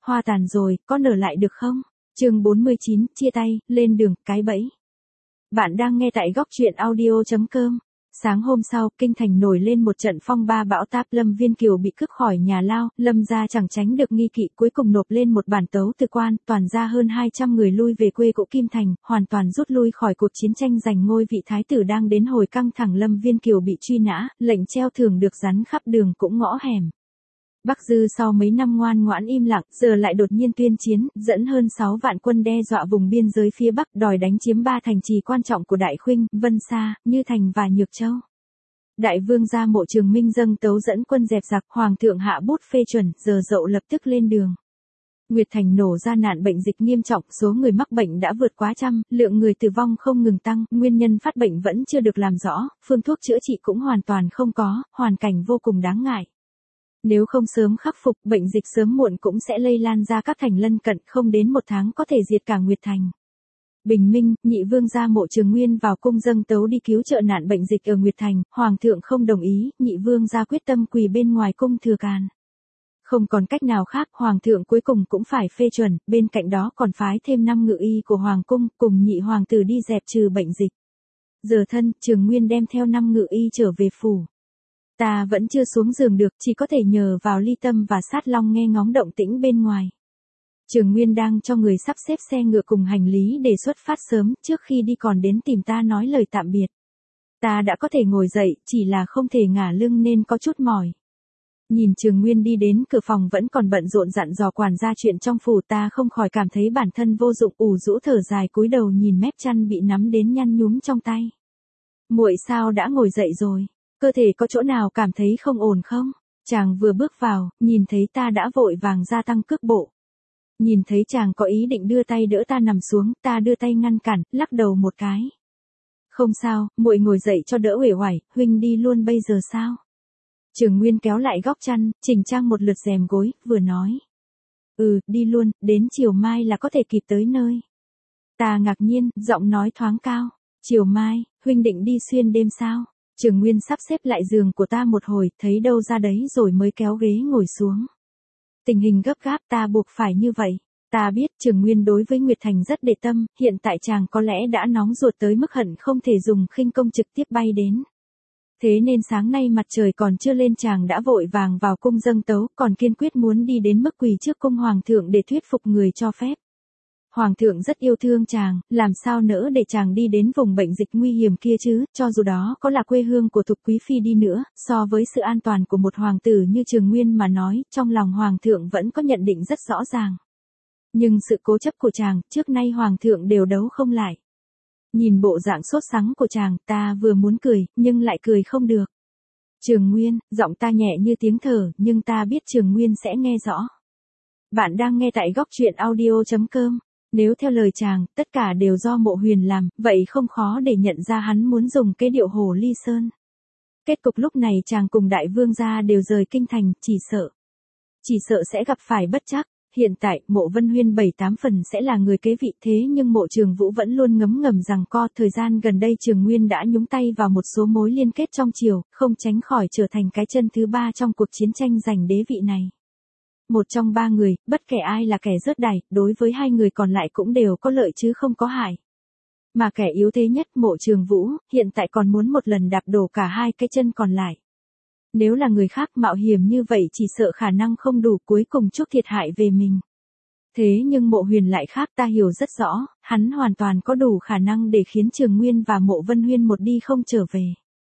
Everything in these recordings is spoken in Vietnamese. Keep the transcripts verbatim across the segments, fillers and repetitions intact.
hoa tàn rồi, có nở lại được không? Chương bốn mươi chín, chia tay, lên đường, cái bẫy. Bạn đang nghe tại góc truyện audio chấm com. Sáng hôm sau, kinh thành nổi lên một trận phong ba bão táp, Lâm Viên Kiều bị cướp khỏi nhà Lao, Lâm gia chẳng tránh được nghi kỵ, cuối cùng nộp lên một bản tấu từ quan, toàn ra hơn hai trăm người lui về quê cũ Kim Thành, hoàn toàn rút lui khỏi cuộc chiến tranh giành ngôi vị thái tử đang đến hồi căng thẳng. Lâm Viên Kiều bị truy nã, lệnh treo thường được rắn khắp đường cũng ngõ hẻm. Bắc Dư sau mấy năm ngoan ngoãn im lặng, giờ lại đột nhiên tuyên chiến, dẫn hơn sáu vạn quân đe dọa vùng biên giới phía Bắc, đòi đánh chiếm ba thành trì quan trọng của Đại Khuynh, Vân Sa, Như Thành và Nhược Châu. Đại vương gia Mộ Trường Minh dâng tấu dẫn quân dẹp giặc, hoàng thượng hạ bút phê chuẩn, giờ dậu lập tức lên đường. Nguyệt Thành nổ ra nạn bệnh dịch nghiêm trọng, số người mắc bệnh đã vượt quá trăm, lượng người tử vong không ngừng tăng, nguyên nhân phát bệnh vẫn chưa được làm rõ, phương thuốc chữa trị cũng hoàn toàn không có, hoàn cảnh vô cùng đáng ngại. Nếu không sớm khắc phục, bệnh dịch sớm muộn cũng sẽ lây lan ra các thành lân cận, không đến một tháng có thể diệt cả Nguyệt Thành. Bình minh, nhị vương gia Mộ Trường Nguyên vào cung dâng tấu đi cứu trợ nạn bệnh dịch ở Nguyệt Thành, hoàng thượng không đồng ý, nhị vương gia quyết tâm quỳ bên ngoài cung thừa càn. Không còn cách nào khác, hoàng thượng cuối cùng cũng phải phê chuẩn, bên cạnh đó còn phái thêm năm ngự y của hoàng cung, cùng nhị hoàng tử đi dẹp trừ bệnh dịch. Giờ thân, Trường Nguyên đem theo năm ngự y trở về phủ. Ta vẫn chưa xuống giường được, chỉ có thể nhờ vào Ly Tâm và Sát Long nghe ngóng động tĩnh bên ngoài. Trường Nguyên đang cho người sắp xếp xe ngựa cùng hành lý để xuất phát sớm, trước khi đi còn đến tìm ta nói lời tạm biệt. Ta đã có thể ngồi dậy, chỉ là không thể ngả lưng nên có chút mỏi. Nhìn Trường Nguyên đi đến cửa phòng vẫn còn bận rộn dặn dò quản gia chuyện trong phủ, ta không khỏi cảm thấy bản thân vô dụng, ủ rũ thở dài cúi đầu nhìn mép chăn bị nắm đến nhăn nhúm trong tay. Muội sao đã ngồi dậy rồi? Cơ thể có chỗ nào cảm thấy không ổn không? Chàng vừa bước vào, nhìn thấy ta đã vội vàng gia tăng cước bộ. Nhìn thấy chàng có ý định đưa tay đỡ ta nằm xuống, ta đưa tay ngăn cản, lắc đầu một cái. Không sao, muội ngồi dậy cho đỡ uể oải, huynh đi luôn bây giờ sao? Trường Nguyên kéo lại góc chăn, chỉnh trang một lượt rèm gối, vừa nói. Ừ, đi luôn, đến chiều mai là có thể kịp tới nơi. Ta ngạc nhiên, giọng nói thoáng cao. Chiều mai, huynh định đi xuyên đêm sao? Trường Nguyên sắp xếp lại giường của ta một hồi, thấy đâu ra đấy rồi mới kéo ghế ngồi xuống. Tình hình gấp gáp, ta buộc phải như vậy. Ta biết Trường Nguyên đối với Nguyệt Thành rất để tâm, hiện tại chàng có lẽ đã nóng ruột tới mức hận không thể dùng khinh công trực tiếp bay đến. Thế nên sáng nay mặt trời còn chưa lên chàng đã vội vàng vào cung dâng tấu, còn kiên quyết muốn đi đến mức quỳ trước cung hoàng thượng để thuyết phục người cho phép. Hoàng thượng rất yêu thương chàng, làm sao nỡ để chàng đi đến vùng bệnh dịch nguy hiểm kia chứ, cho dù đó có là quê hương của Thục Quý Phi đi nữa, so với sự an toàn của một hoàng tử như Trường Nguyên mà nói, trong lòng hoàng thượng vẫn có nhận định rất rõ ràng. Nhưng sự cố chấp của chàng, trước nay hoàng thượng đều đấu không lại. Nhìn bộ dạng sốt sắng của chàng, ta vừa muốn cười, nhưng lại cười không được. Trường Nguyên, giọng ta nhẹ như tiếng thở, nhưng ta biết Trường Nguyên sẽ nghe rõ. Bạn đang nghe tại góc truyện audio chấm com. Nếu theo lời chàng, tất cả đều do Mộ Huyền làm, vậy không khó để nhận ra hắn muốn dùng cái điệu Hồ Ly Sơn. Kết cục lúc này chàng cùng đại vương gia đều rời kinh thành, chỉ sợ. Chỉ sợ sẽ gặp phải bất trắc. Hiện tại, Mộ Vân Huyên bảy tám phần sẽ là người kế vị, thế nhưng Mộ Trường Vũ vẫn luôn ngấm ngầm rằng co, thời gian gần đây Trường Nguyên đã nhúng tay vào một số mối liên kết trong triều, không tránh khỏi trở thành cái chân thứ ba trong cuộc chiến tranh giành đế vị này. Một trong ba người, bất kể ai là kẻ rớt đài, đối với hai người còn lại cũng đều có lợi chứ không có hại. Mà kẻ yếu thế nhất, Mộ Trường Vũ, hiện tại còn muốn một lần đạp đổ cả hai cái chân còn lại. Nếu là người khác mạo hiểm như vậy chỉ sợ khả năng không đủ, cuối cùng chuốc thiệt hại về mình. Thế nhưng Mộ Huyền lại khác, ta hiểu rất rõ, hắn hoàn toàn có đủ khả năng để khiến Trường Nguyên và Mộ Vân Huyên một đi không trở về.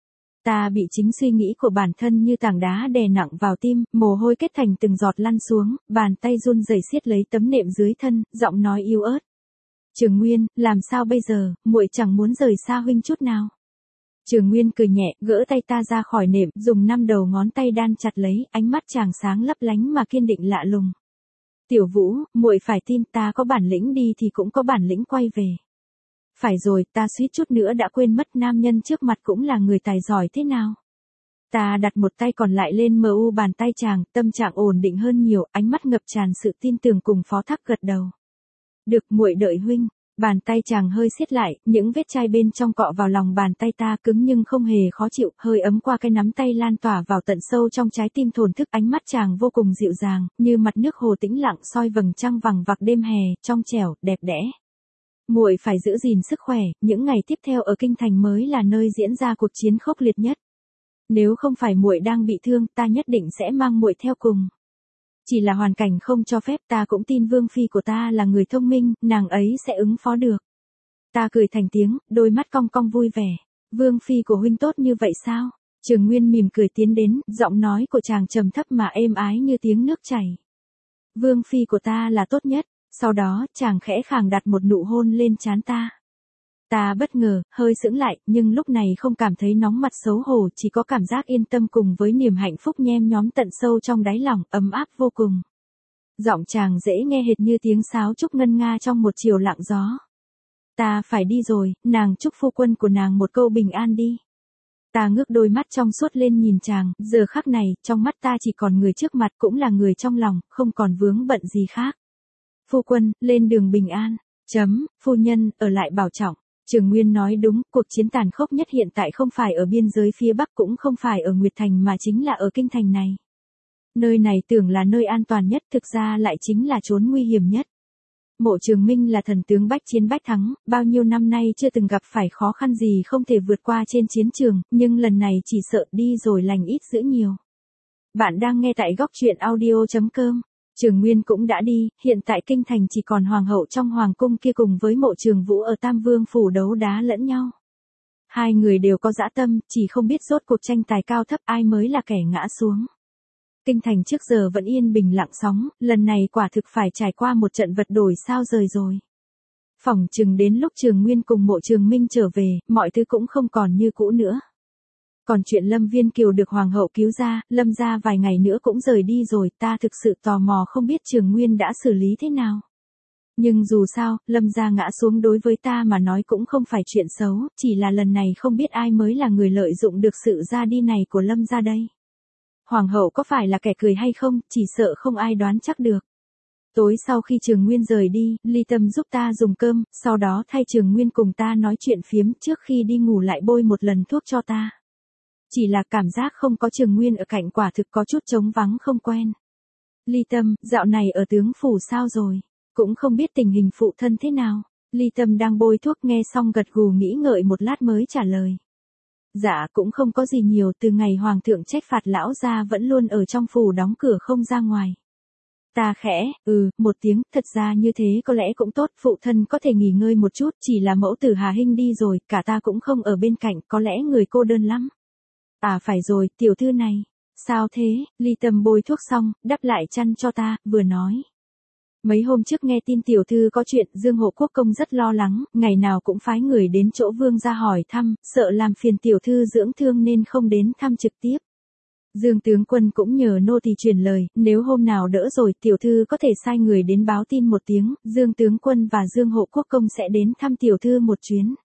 Ta bị chính suy nghĩ của bản thân như tảng đá đè nặng vào tim, mồ hôi kết thành từng giọt lăn xuống, bàn tay run rẩy siết lấy tấm nệm dưới thân, giọng nói yếu ớt. Trường Nguyên, làm sao bây giờ, muội chẳng muốn rời xa huynh chút nào. Trường Nguyên cười nhẹ, gỡ tay ta ra khỏi nệm, dùng năm đầu ngón tay đan chặt lấy, ánh mắt chàng sáng lấp lánh mà kiên định lạ lùng. Tiểu Vũ, muội phải tin, ta có bản lĩnh đi thì cũng có bản lĩnh quay về. Phải rồi, ta suýt chút nữa đã quên mất nam nhân trước mặt cũng là người tài giỏi thế nào. Ta đặt một tay còn lại lên mờ u bàn tay chàng, tâm trạng ổn định hơn nhiều, ánh mắt ngập tràn sự tin tưởng cùng phó thác gật đầu. Được, muội đợi huynh. Bàn tay chàng hơi siết lại, những vết chai bên trong cọ vào lòng bàn tay ta cứng nhưng không hề khó chịu, hơi ấm qua cái nắm tay lan tỏa vào tận sâu trong trái tim thổn thức. Ánh mắt chàng vô cùng dịu dàng, như mặt nước hồ tĩnh lặng soi vầng trăng vằng vặc đêm hè, trong trẻo, đẹp đẽ. Muội phải giữ gìn sức khỏe, những ngày tiếp theo ở kinh thành mới là nơi diễn ra cuộc chiến khốc liệt nhất. Nếu không phải muội đang bị thương, ta nhất định sẽ mang muội theo cùng. Chỉ là hoàn cảnh không cho phép, ta cũng tin vương phi của ta là người thông minh, nàng ấy sẽ ứng phó được. Ta cười thành tiếng, đôi mắt cong cong vui vẻ. Vương phi của huynh tốt như vậy sao? Trường Nguyên mỉm cười tiến đến, giọng nói của chàng trầm thấp mà êm ái như tiếng nước chảy. Vương phi của ta là tốt nhất. Sau đó, chàng khẽ khàng đặt một nụ hôn lên trán ta. Ta bất ngờ, hơi sững lại, nhưng lúc này không cảm thấy nóng mặt xấu hổ, chỉ có cảm giác yên tâm cùng với niềm hạnh phúc nhem nhóm tận sâu trong đáy lòng, ấm áp vô cùng. Giọng chàng dễ nghe hệt như tiếng sáo trúc ngân nga trong một chiều lặng gió. Ta phải đi rồi, nàng chúc phu quân của nàng một câu bình an đi. Ta ngước đôi mắt trong suốt lên nhìn chàng, giờ khắc này, trong mắt ta chỉ còn người trước mặt cũng là người trong lòng, không còn vướng bận gì khác. Phu quân, lên đường bình an. Chấm, phu nhân, ở lại bảo trọng. Trường Nguyên nói đúng, cuộc chiến tàn khốc nhất hiện tại không phải ở biên giới phía Bắc cũng không phải ở Nguyệt Thành mà chính là ở kinh thành này. Nơi này tưởng là nơi an toàn nhất, thực ra lại chính là chốn nguy hiểm nhất. Mộ Trường Minh là thần tướng bách chiến bách thắng, bao nhiêu năm nay chưa từng gặp phải khó khăn gì không thể vượt qua trên chiến trường, nhưng lần này chỉ sợ đi rồi lành ít dữ nhiều. Bạn đang nghe tại góc truyện audio chấm com. Trường Nguyên cũng đã đi, hiện tại kinh thành chỉ còn hoàng hậu trong hoàng cung kia cùng với Mộ Trường Vũ ở Tam Vương phủ đấu đá lẫn nhau. Hai người đều có dã tâm, chỉ không biết rốt cuộc tranh tài cao thấp ai mới là kẻ ngã xuống. Kinh thành trước giờ vẫn yên bình lặng sóng, lần này quả thực phải trải qua một trận vật đổi sao rời rồi. Phỏng chừng đến lúc Trường Nguyên cùng Mộ Trường Minh trở về, mọi thứ cũng không còn như cũ nữa. Còn chuyện Lâm Viên Kiều được hoàng hậu cứu ra, Lâm gia vài ngày nữa cũng rời đi rồi, ta thực sự tò mò không biết Trường Nguyên đã xử lý thế nào. Nhưng dù sao, Lâm gia ngã xuống đối với ta mà nói cũng không phải chuyện xấu, chỉ là lần này không biết ai mới là người lợi dụng được sự ra đi này của Lâm gia đây. Hoàng hậu có phải là kẻ cười hay không, chỉ sợ không ai đoán chắc được. Tối sau khi Trường Nguyên rời đi, Ly Tâm giúp ta dùng cơm, sau đó thay Trường Nguyên cùng ta nói chuyện phiếm, trước khi đi ngủ lại bôi một lần thuốc cho ta. Chỉ là cảm giác không có Trường Nguyên ở cạnh quả thực có chút trống vắng không quen. Ly Tâm, dạo này ở tướng phủ sao rồi? Cũng không biết tình hình phụ thân thế nào. Ly Tâm đang bôi thuốc nghe xong gật gù nghĩ ngợi một lát mới trả lời. Dạ cũng không có gì nhiều, từ ngày hoàng thượng trách phạt lão gia vẫn luôn ở trong phủ đóng cửa không ra ngoài. Ta khẽ, ừ, một tiếng, thật ra như thế có lẽ cũng tốt, phụ thân có thể nghỉ ngơi một chút, chỉ là mẫu tử Hà Hinh đi rồi, cả ta cũng không ở bên cạnh, có lẽ người cô đơn lắm. À phải rồi, tiểu thư này. Sao thế? Ly Tâm bôi thuốc xong, đắp lại chăn cho ta, vừa nói. Mấy hôm trước nghe tin tiểu thư có chuyện, Dương Hộ Quốc Công rất lo lắng, ngày nào cũng phái người đến chỗ vương gia hỏi thăm, sợ làm phiền tiểu thư dưỡng thương nên không đến thăm trực tiếp. Dương tướng quân cũng nhờ nô tỳ truyền lời, nếu hôm nào đỡ rồi tiểu thư có thể sai người đến báo tin một tiếng, Dương tướng quân và Dương Hộ Quốc Công sẽ đến thăm tiểu thư một chuyến.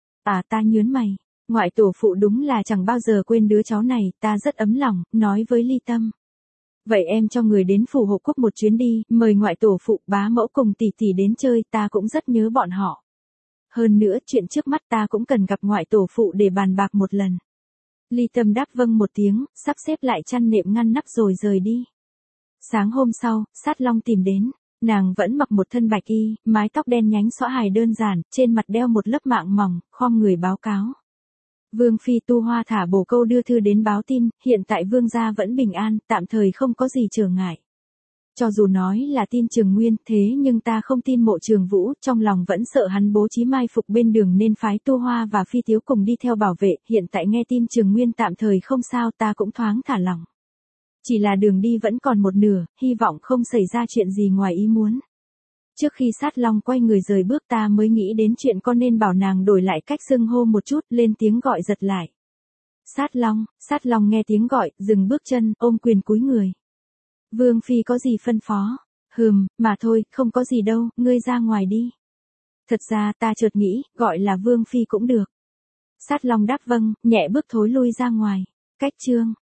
À ta nhớn mày. Ngoại tổ phụ đúng là chẳng bao giờ quên đứa cháu này, ta rất ấm lòng, nói với Ly Tâm. Vậy em cho người đến phủ hộ quốc một chuyến đi, mời ngoại tổ phụ bá mẫu cùng tỷ tỷ đến chơi, ta cũng rất nhớ bọn họ. Hơn nữa, chuyện trước mắt ta cũng cần gặp ngoại tổ phụ để bàn bạc một lần. Ly Tâm đáp vâng một tiếng, sắp xếp lại chăn nệm ngăn nắp rồi rời đi. Sáng hôm sau, Sát Long tìm đến. Nàng vẫn mặc một thân bạch y, mái tóc đen nhánh xõa hài đơn giản, trên mặt đeo một lớp mạng mỏng, khom người báo cáo. Vương phi Tu Hoa thả bổ câu đưa thư đến báo tin, hiện tại vương gia vẫn bình an, tạm thời không có gì trở ngại. Cho dù nói là tin Trường Nguyên, thế nhưng ta không tin Mộ Trường Vũ, trong lòng vẫn sợ hắn bố trí mai phục bên đường nên phái Tu Hoa và Phi Tiếu cùng đi theo bảo vệ, hiện tại nghe tin Trường Nguyên tạm thời không sao ta cũng thoáng thả lòng. Chỉ là đường đi vẫn còn một nửa, hy vọng không xảy ra chuyện gì ngoài ý muốn. Trước khi Sát Long quay người rời bước ta mới nghĩ đến chuyện con nên bảo nàng đổi lại cách xưng hô một chút, lên tiếng gọi giật lại. Sát Long, Sát Long nghe tiếng gọi, dừng bước chân, ôm quyền cúi người. Vương phi có gì phân phó? Hừm, mà thôi, không có gì đâu, ngươi ra ngoài đi. Thật ra ta chợt nghĩ, gọi là Vương phi cũng được. Sát Long đáp vâng, nhẹ bước thối lui ra ngoài. Cách chương